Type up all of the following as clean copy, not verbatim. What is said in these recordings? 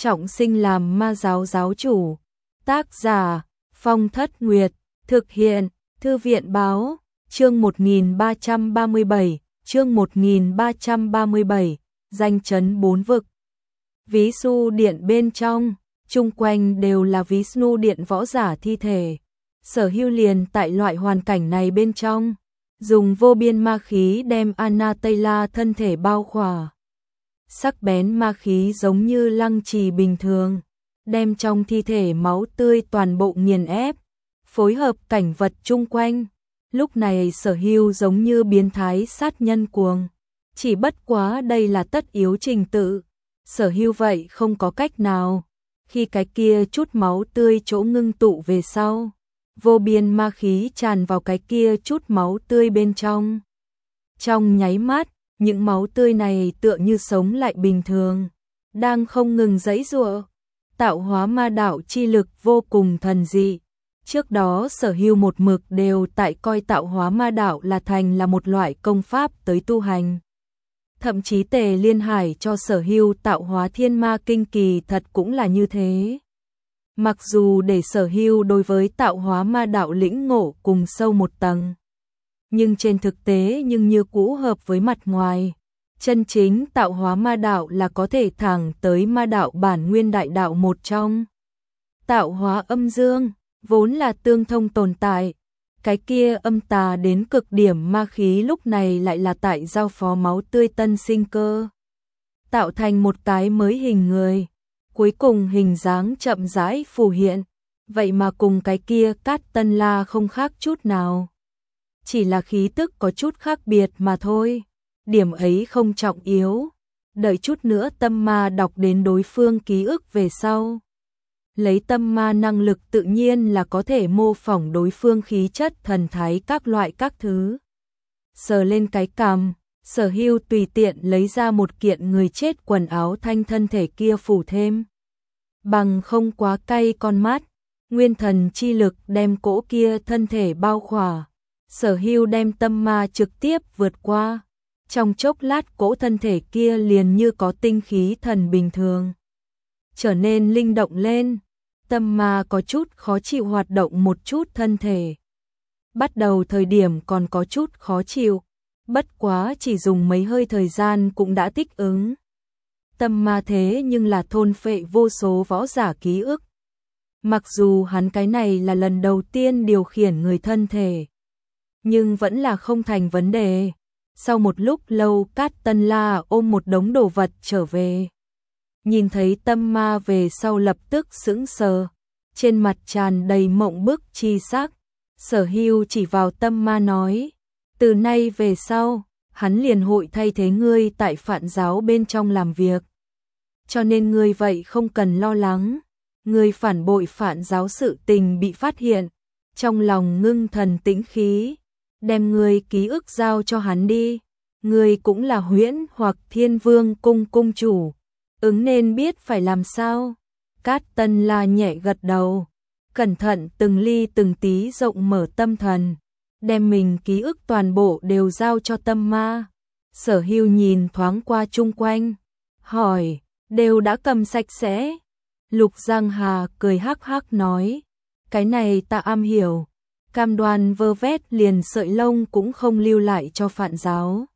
trọng sinh làm ma giáo giáo chủ. Tác giả Phong Thất Nguyệt, thực hiện Thư viện Báo, chương 1337, chương 1337, danh chấn bốn vực. Vishnu điện bên trong, chung quanh đều là Vishnu điện võ giả thi thể. Sở Hưu liền tại loại hoàn cảnh này bên trong, dùng vô biên ma khí đem Anatela thân thể bao khỏa. Sắc bén ma khí giống như lăng trì bình thường, đem trong thi thể máu tươi toàn bộ nghiền ép, phối hợp cảnh vật chung quanh. Lúc này Sở Hưu giống như biến thái sát nhân cuồng, chỉ bất quá đây là tất yếu trình tự. Sở Hưu vậy không có cách nào, khi cái kia chút máu tươi chỗ ngưng tụ về sau, vô biên ma khí tràn vào cái kia chút máu tươi bên trong. Trong nháy mắt, những máu tươi này tựa như sống lại bình thường, đang không ngừng giãy giụa. Tạo hóa ma đạo chi lực vô cùng thần dị. Trước đó Sở Hưu một mực đều tại coi tạo hóa ma đạo là một loại công pháp tới tu hành. Thậm chí Tề Liên Hải cho Sở Hưu tạo hóa thiên ma kinh kỳ thật cũng là như thế. Mặc dù để Sở Hưu đối với tạo hóa ma đạo lĩnh ngộ cùng sâu một tầng, nhưng trên thực tế nhưng như cũ hợp với mặt ngoài. Chân chính tạo hóa ma đạo là có thể thẳng tới ma đạo bản nguyên đại đạo một trong. Tạo hóa âm dương, vốn là tương thông tồn tại. Cái kia âm tà đến cực điểm ma khí lúc này lại là tại giao phó máu tươi tân sinh cơ, tạo thành một cái mới hình người. Cuối cùng hình dáng chậm rãi phù hiện, vậy mà cùng cái kia Cát Tân La không khác chút nào. Chỉ là khí tức có chút khác biệt mà thôi. Điểm ấy không trọng yếu. Đợi chút nữa tâm ma đọc đến đối phương ký ức về sau, lấy tâm ma năng lực tự nhiên là có thể mô phỏng đối phương khí chất thần thái các loại các thứ. Sờ lên cái cằm, Sở Hưu tùy tiện lấy ra một kiện người chết quần áo thanh thân thể kia phủ thêm. Bằng không quá cay con mắt, nguyên thần chi lực đem cỗ kia thân thể bao khỏa. Sở Hưu đem tâm ma trực tiếp vượt qua. Trong chốc lát cỗ thân thể kia liền như có tinh khí thần bình thường, trở nên linh động lên. Tâm ma có chút khó chịu hoạt động một chút thân thể. Bắt đầu thời điểm còn có chút khó chịu, bất quá chỉ dùng mấy hơi thời gian cũng đã thích ứng. Tâm ma thế nhưng là thôn phệ vô số võ giả ký ức. Mặc dù hắn cái này là lần đầu tiên điều khiển người thân thể, nhưng vẫn là không thành vấn đề. Sau một lúc lâu Cát Tân La ôm một đống đồ vật trở về. Nhìn thấy tâm ma về sau lập tức sững sờ, trên mặt tràn đầy mộng bức chi sắc. Sở Hưu chỉ vào tâm ma nói, từ nay về sau, hắn liền hội thay thế ngươi tại Phạn giáo bên trong làm việc. Cho nên ngươi vậy không cần lo lắng, ngươi phản bội Phạn giáo sự tình bị phát hiện, trong lòng ngưng thần tĩnh khí, đem ngươi ký ức giao cho hắn đi. Ngươi cũng là Huyễn hoặc Thiên Vương cung cung chủ, ứng nên biết phải làm sao. Cát Tân La nhẹ gật đầu, cẩn thận từng ly từng tí rộng mở tâm thần, đem mình ký ức toàn bộ đều giao cho tâm ma. Sở Hưu nhìn thoáng qua chung quanh, hỏi, đều đã cầm sạch sẽ? Lục Giang Hà cười hắc hắc nói, cái này ta am hiểu, cam đoan vơ vét liền sợi lông cũng không lưu lại cho Phạn giáo.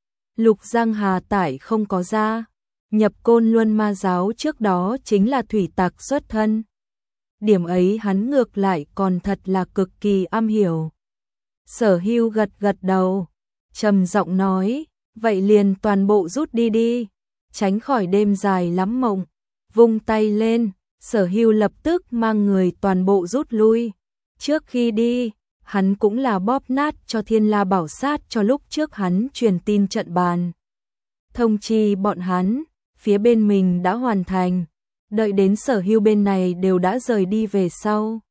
Lục Giang Hà tại không có ra, nhập Côn Luân ma giáo trước đó chính là thủy tặc xuất thân. Điểm ấy hắn ngược lại còn thật là cực kỳ am hiểu. Sở Hưu gật gật đầu, trầm giọng nói, vậy liền toàn bộ rút đi đi, tránh khỏi đêm dài lắm mộng. Vung tay lên, Sở Hưu lập tức mang người toàn bộ rút lui. Trước khi đi, hắn cũng là bóp nát cho Thiên La Bảo Sát cho lúc trước hắn truyền tin trận bàn. Thông chi bọn hắn, phía bên mình đã hoàn thành, đợi đến Sở Hưu bên này đều đã rời đi về sau.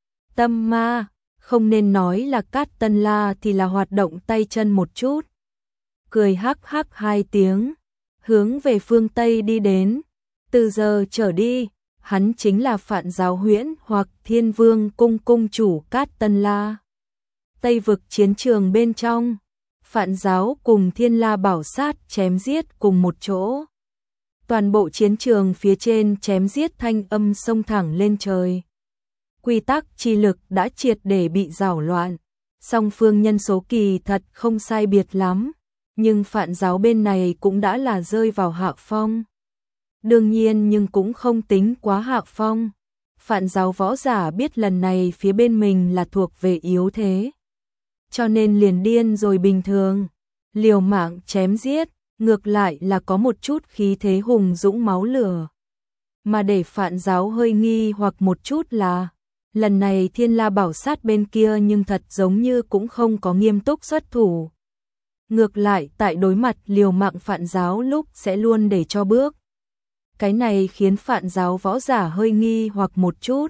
Tâm ma, không nên nói là Cát Tân La thì là hoạt động tay chân một chút. Cười hắc hắc hai tiếng, hướng về phương Tây đi đến. Từ giờ trở đi, hắn chính là Phạn giáo Huyễn hoặc Thiên Vương cung cung chủ Cát Tân La. Tây vực chiến trường bên trong, Phạn giáo cùng Thiên La Bảo Sát chém giết cùng một chỗ. toàn bộ chiến trường phía trên chém giết thanh âm xông thẳng lên trời. Quy tắc chi lực đã triệt để bị rảo loạn, song phương nhân số kỳ thật không sai biệt lắm, nhưng Phạn giáo bên này cũng đã là rơi vào hạ phong. Đương nhiên nhưng cũng không tính quá hạ phong. Phạn giáo võ giả biết lần này phía bên mình là thuộc về yếu thế, cho nên liền điên rồi bình thường, liều mạng chém giết, ngược lại là có một chút khí thế hùng dũng máu lửa. Mà để Phạn giáo hơi nghi hoặc một chút là, lần này Thiên La Bảo Sát bên kia nhưng thật giống như cũng không có nghiêm túc xuất thủ. Ngược lại tại đối mặt liều mạng Phạn giáo lúc sẽ luôn để cho bước. Cái này khiến Phạn giáo võ giả hơi nghi hoặc một chút.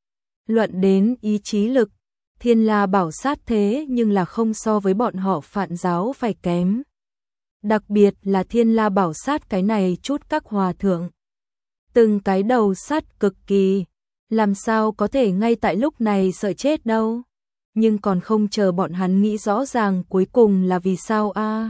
Luận đến ý chí lực, Thiên La Bảo Sát thế nhưng là không so với bọn họ Phạn giáo phải kém. Đặc biệt là Thiên La Bảo Sát cái này chút các hòa thượng. Từng cái đầu sắt cực kỳ, làm sao có thể ngay tại lúc này sợ chết đâu. Nhưng còn không chờ bọn hắn nghĩ rõ ràng cuối cùng là vì sao a.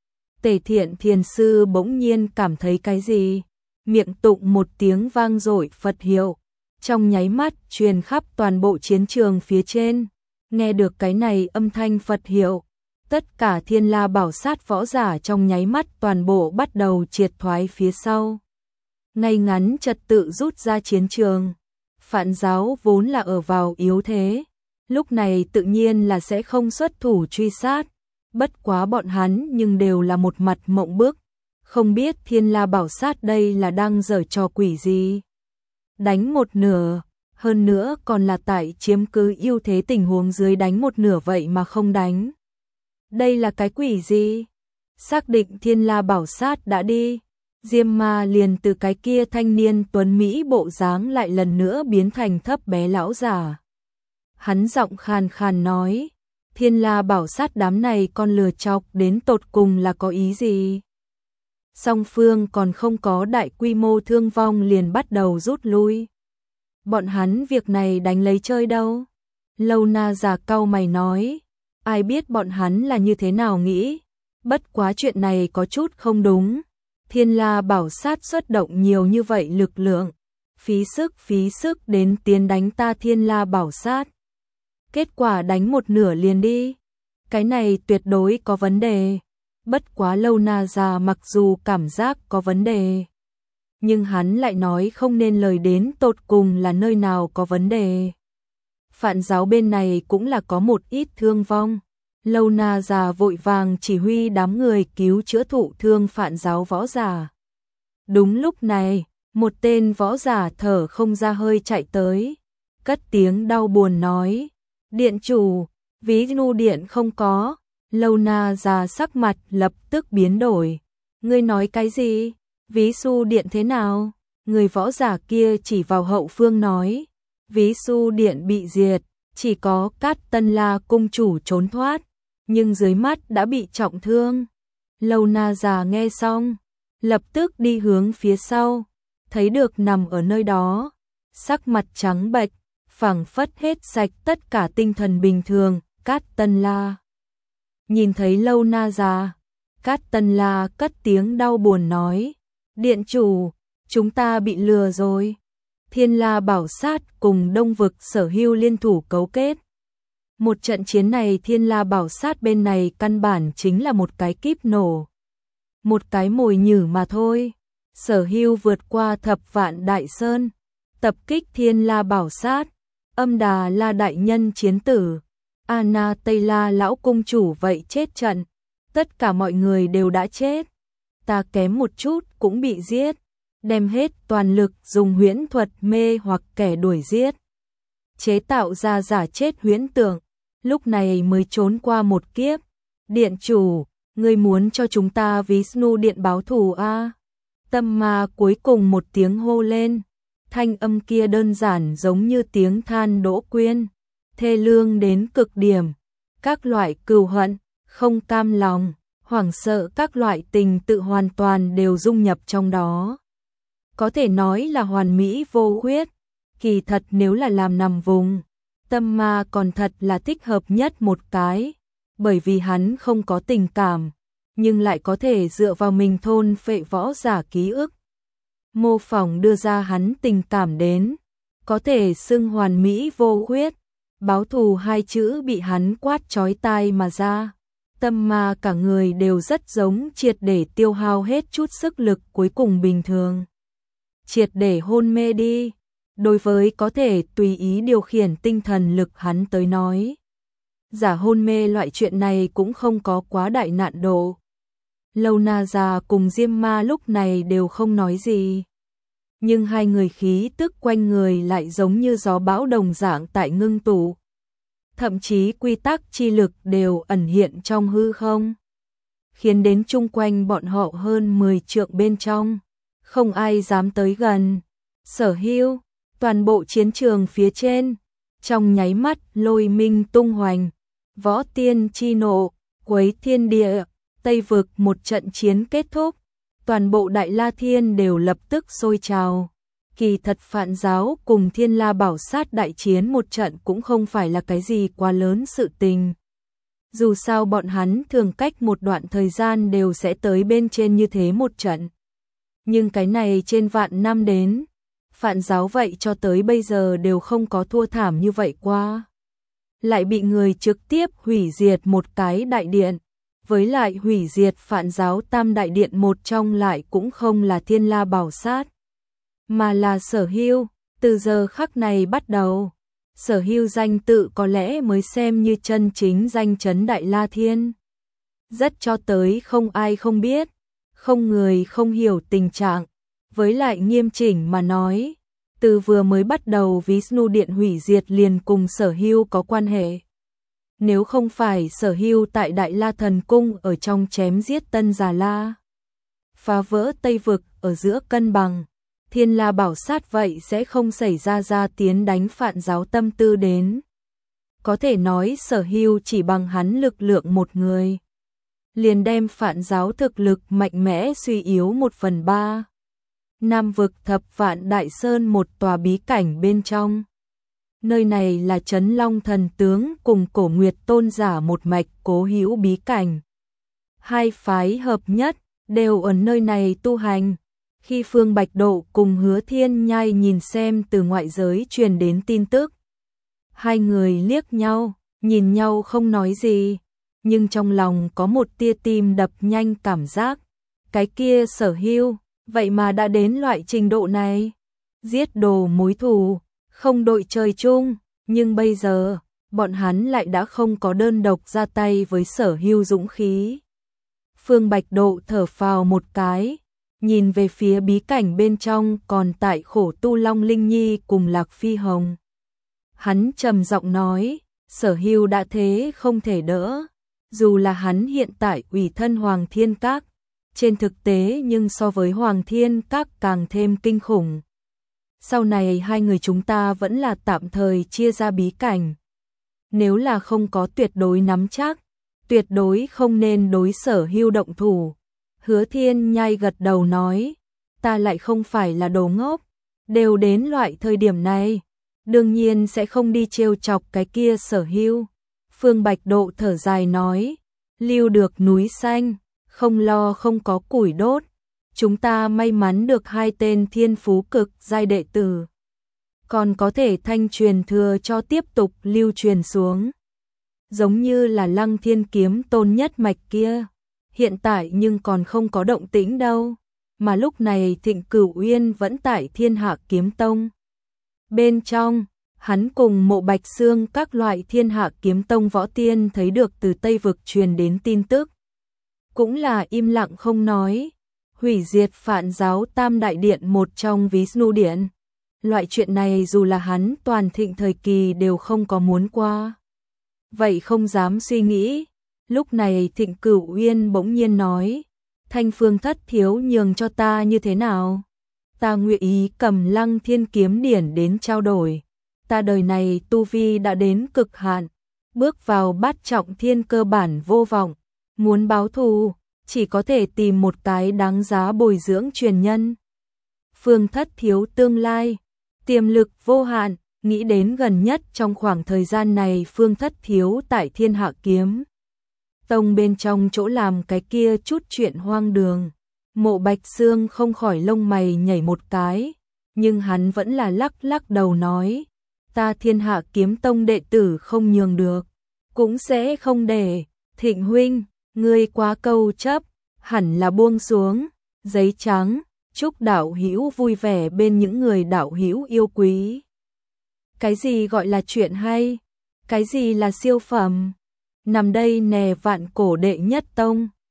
Tề Thiện Thiền Sư bỗng nhiên cảm thấy cái gì? Miệng tụng một tiếng vang dội Phật hiệu, trong nháy mắt truyền khắp toàn bộ chiến trường phía trên. Nghe được cái này âm thanh Phật hiệu, tất cả Thiên La Bảo Sát võ giả trong nháy mắt toàn bộ bắt đầu triệt thoái phía sau. Ngay ngắn trật tự rút ra chiến trường. Phạn giáo vốn là ở vào yếu thế, lúc này tự nhiên là sẽ không xuất thủ truy sát. Bất quá bọn hắn nhưng đều là một mặt mộng bức, không biết Thiên La Bảo Sát đây là đang giở trò quỷ gì. Đánh một nửa, hơn nữa còn là tại chiếm cứ ưu thế tình huống dưới đánh một nửa vậy mà không đánh. Đây là cái quỷ gì? Xác định Thiên La Bảo Sát đã đi, Diêm Ma liền từ cái kia thanh niên tuấn Mỹ bộ dáng lại lần nữa biến thành thấp bé lão giả. Hắn giọng khàn khàn nói, Thiên La Bảo Sát đám này con lừa chọc đến tột cùng là có ý gì? Song phương còn không có đại quy mô thương vong liền bắt đầu rút lui. Bọn hắn việc này đánh lấy chơi đâu? Lâu Na già cau mày nói, ai biết bọn hắn là như thế nào nghĩ, bất quá chuyện này có chút không đúng. Thiên La Bảo Sát xuất động nhiều như vậy lực lượng, phí sức đến tiến đánh ta Thiên La Bảo Sát. Kết quả đánh một nửa liền đi. Cái này tuyệt đối có vấn đề. Bất quá Lâu Na già mặc dù cảm giác có vấn đề, nhưng hắn lại nói không nên lời đến tột cùng là nơi nào có vấn đề. Phạn giáo bên này cũng là có một ít thương vong. Lâu Na già vội vàng chỉ huy đám người cứu chữa thụ thương Phạn giáo võ giả. Đúng lúc này, một tên võ giả thở không ra hơi chạy tới, cất tiếng đau buồn nói, điện chủ, ví nu điện không có. Lâu Na già sắc mặt lập tức biến đổi. Ngươi nói cái gì? Ví su điện thế nào? Người võ giả kia chỉ vào hậu phương nói, ví su điện bị diệt, chỉ có Cát Tân La cung chủ trốn thoát, nhưng dưới mắt đã bị trọng thương. Lâu Na già nghe xong, lập tức đi hướng phía sau, thấy được nằm ở nơi đó, sắc mặt trắng bệch, phảng phất hết sạch tất cả tinh thần bình thường, Cát Tân La. Nhìn thấy Lâu Na già, Cát Tân La cất tiếng đau buồn nói, điện chủ, chúng ta bị lừa rồi. Thiên La Bảo Sát cùng Đông Vực Sở Hưu liên thủ cấu kết. Một trận chiến này Thiên La Bảo Sát bên này căn bản chính là một cái kíp nổ, một cái mồi nhử mà thôi. Sở Hưu vượt qua thập vạn đại sơn, tập kích Thiên La Bảo Sát. Âm Đà La đại nhân chiến tử, Anna Tây La lão cung chủ vậy chết trận. Tất cả mọi người đều đã chết, ta kém một chút cũng bị giết, đem hết toàn lực dùng huyễn thuật mê hoặc kẻ đuổi giết, chế tạo ra giả chết huyễn tượng, lúc này mới trốn qua một kiếp. Điện chủ, ngươi muốn cho chúng ta Vishnu điện báo thù a? Tâm Ma cuối cùng một tiếng hô lên, thanh âm kia đơn giản giống như tiếng than đỗ quyên, thê lương đến cực điểm, các loại cừu hận, không cam lòng, hoảng sợ các loại tình tự hoàn toàn đều dung nhập trong đó. Có thể nói là hoàn mỹ vô khuyết. Kỳ thật nếu là làm nằm vùng, Tâm Ma còn thật là thích hợp nhất một cái, bởi vì hắn không có tình cảm, nhưng lại có thể dựa vào mình thôn phệ võ giả ký ức. mô phỏng đưa ra hắn tình cảm đến, có thể xưng hoàn mỹ vô khuyết, báo thù hai chữ bị hắn quát chói tai mà ra. Tâm mà cả người đều rất giống triệt để tiêu hao hết chút sức lực cuối cùng bình thường. Triệt để hôn mê đi, đối với có thể tùy ý điều khiển tinh thần lực hắn tới nói. Giả hôn mê loại chuyện này cũng không có quá đại nạn độ. Lâu Na già cùng Diêm Ma lúc này đều không nói gì. Nhưng hai người khí tức quanh người lại giống như gió bão đồng dạng tại ngưng tụ. Thậm chí quy tắc chi lực đều ẩn hiện trong hư không. Khiến đến chung quanh bọn họ hơn 10 trượng bên trong. Không ai dám tới gần. Sở Hưu, toàn bộ chiến trường phía trên. Trong nháy mắt lôi minh tung hoành. Võ tiên chi nộ, quấy thiên địa. Tây vực một trận chiến kết thúc. Toàn bộ Đại La Thiên đều lập tức sôi trào. Kỳ thật Phạn Giáo cùng Thiên La Bảo Sát đại chiến một trận cũng không phải là cái gì quá lớn sự tình. Dù sao bọn hắn thường cách một đoạn thời gian đều sẽ tới bên trên như thế một trận. Nhưng cái này trên vạn năm đến, Phạn Giáo vậy cho tới bây giờ đều không có thua thảm như vậy qua. Lại bị người trực tiếp hủy diệt một cái đại điện. Với lại hủy diệt Phạn Giáo tam đại điện một trong lại cũng không là Thiên La Bảo Sát, mà là Sở Hưu. Từ giờ khắc này bắt đầu, Sở Hưu danh tự có lẽ mới xem như chân chính danh chấn Đại La Thiên. Rất cho tới không ai không biết, không người không hiểu tình trạng. Với lại nghiêm chỉnh mà nói, từ vừa mới bắt đầu Vishnu Điện hủy diệt liền cùng Sở Hưu có quan hệ. Nếu không phải Sở Hưu tại Đại La Thần Cung ở trong chém giết Tân Già La, phá vỡ Tây Vực ở giữa cân bằng, Thiên La Bảo Sát vậy sẽ không xảy ra tiến đánh Phạn Giáo tâm tư đến. Có thể nói Sở Hưu chỉ bằng hắn lực lượng một người, liền đem Phạn Giáo thực lực mạnh mẽ suy yếu 1/3. Nam vực Thập Vạn Đại Sơn một tòa bí cảnh bên trong. Nơi này là Trấn Long Thần Tướng cùng Cổ Nguyệt Tôn giả một mạch cố hữu bí cảnh. Hai phái hợp nhất, đều ở nơi này tu hành. Khi Phương Bạch Độ cùng Hứa Thiên Nhai nhìn xem từ ngoại giới truyền đến tin tức. Hai người liếc nhau, nhìn nhau không nói gì. Nhưng trong lòng có một tia tim đập nhanh cảm giác. Cái kia Sở Hưu, vậy mà đã đến loại trình độ này. Giết đồ mối thù, không đội trời chung, nhưng bây giờ, bọn hắn lại đã không có đơn độc ra tay với Sở Hưu dũng khí. Phương Bạch Độ thở phào một cái, nhìn về phía bí cảnh bên trong còn tại khổ tu Long Linh Nhi cùng Lạc Phi Hồng. Hắn trầm giọng nói, Sở Hưu đã thế không thể đỡ, dù là hắn hiện tại ủy thân Hoàng Thiên Các, trên thực tế nhưng so với Hoàng Thiên Các càng thêm kinh khủng. Sau này hai người chúng ta vẫn là tạm thời chia ra bí cảnh. Nếu là không có tuyệt đối nắm chắc, tuyệt đối không nên đối Sở Hưu động thủ. Hứa Thiên Nhai gật đầu nói, ta lại không phải là đồ ngốc, đều đến loại thời điểm này, đương nhiên sẽ không đi trêu chọc cái kia Sở Hưu. Phương Bạch Độ thở dài nói, lưu được núi xanh, không lo không có củi đốt. Chúng ta may mắn được hai tên thiên phú cực giai đệ tử, còn có thể thanh truyền thừa cho tiếp tục lưu truyền xuống. Giống như là Lăng Thiên Kiếm Tôn nhất mạch kia, hiện tại nhưng còn không có động tĩnh đâu, mà lúc này Thịnh Cửu Uyên vẫn tại Thiên Hạ Kiếm Tông. Bên trong, hắn cùng Mộ Bạch Xương các loại Thiên Hạ Kiếm Tông võ tiên thấy được từ Tây Vực truyền đến tin tức. Cũng là im lặng không nói. Hủy diệt Phạn Giáo tam đại điện một trong Vishnu Điện. Loại chuyện này dù là hắn toàn thịnh thời kỳ đều không có muốn qua. Vậy không dám suy nghĩ. Lúc này Thịnh Cửu Uyên bỗng nhiên nói, Thanh Phương thất thiếu nhường cho ta như thế nào? Ta nguyện ý cầm Lăng Thiên Kiếm Điển đến trao đổi. Ta đời này tu vi đã đến cực hạn, bước vào bát trọng thiên cơ bản vô vọng, muốn báo thù chỉ có thể tìm một cái đáng giá bồi dưỡng truyền nhân. Phương thất thiếu tương lai, tiềm lực vô hạn, nghĩ đến gần nhất trong khoảng thời gian này Phương thất thiếu tại Thiên Hạ Kiếm Tông bên trong chỗ làm cái kia chút chuyện hoang đường. Mộ Bạch Xương không khỏi lông mày nhảy một cái, nhưng hắn vẫn là lắc lắc đầu nói, ta Thiên Hạ Kiếm Tông đệ tử không nhường được, cũng sẽ không để. Thịnh huynh, ngươi quá câu chấp, hẳn là buông xuống. Giấy trắng, chúc đạo hữu vui vẻ bên những người đạo hữu yêu quý. Cái gì gọi là chuyện hay? Cái gì là siêu phẩm? Nằm đây nè Vạn Cổ đệ nhất tông.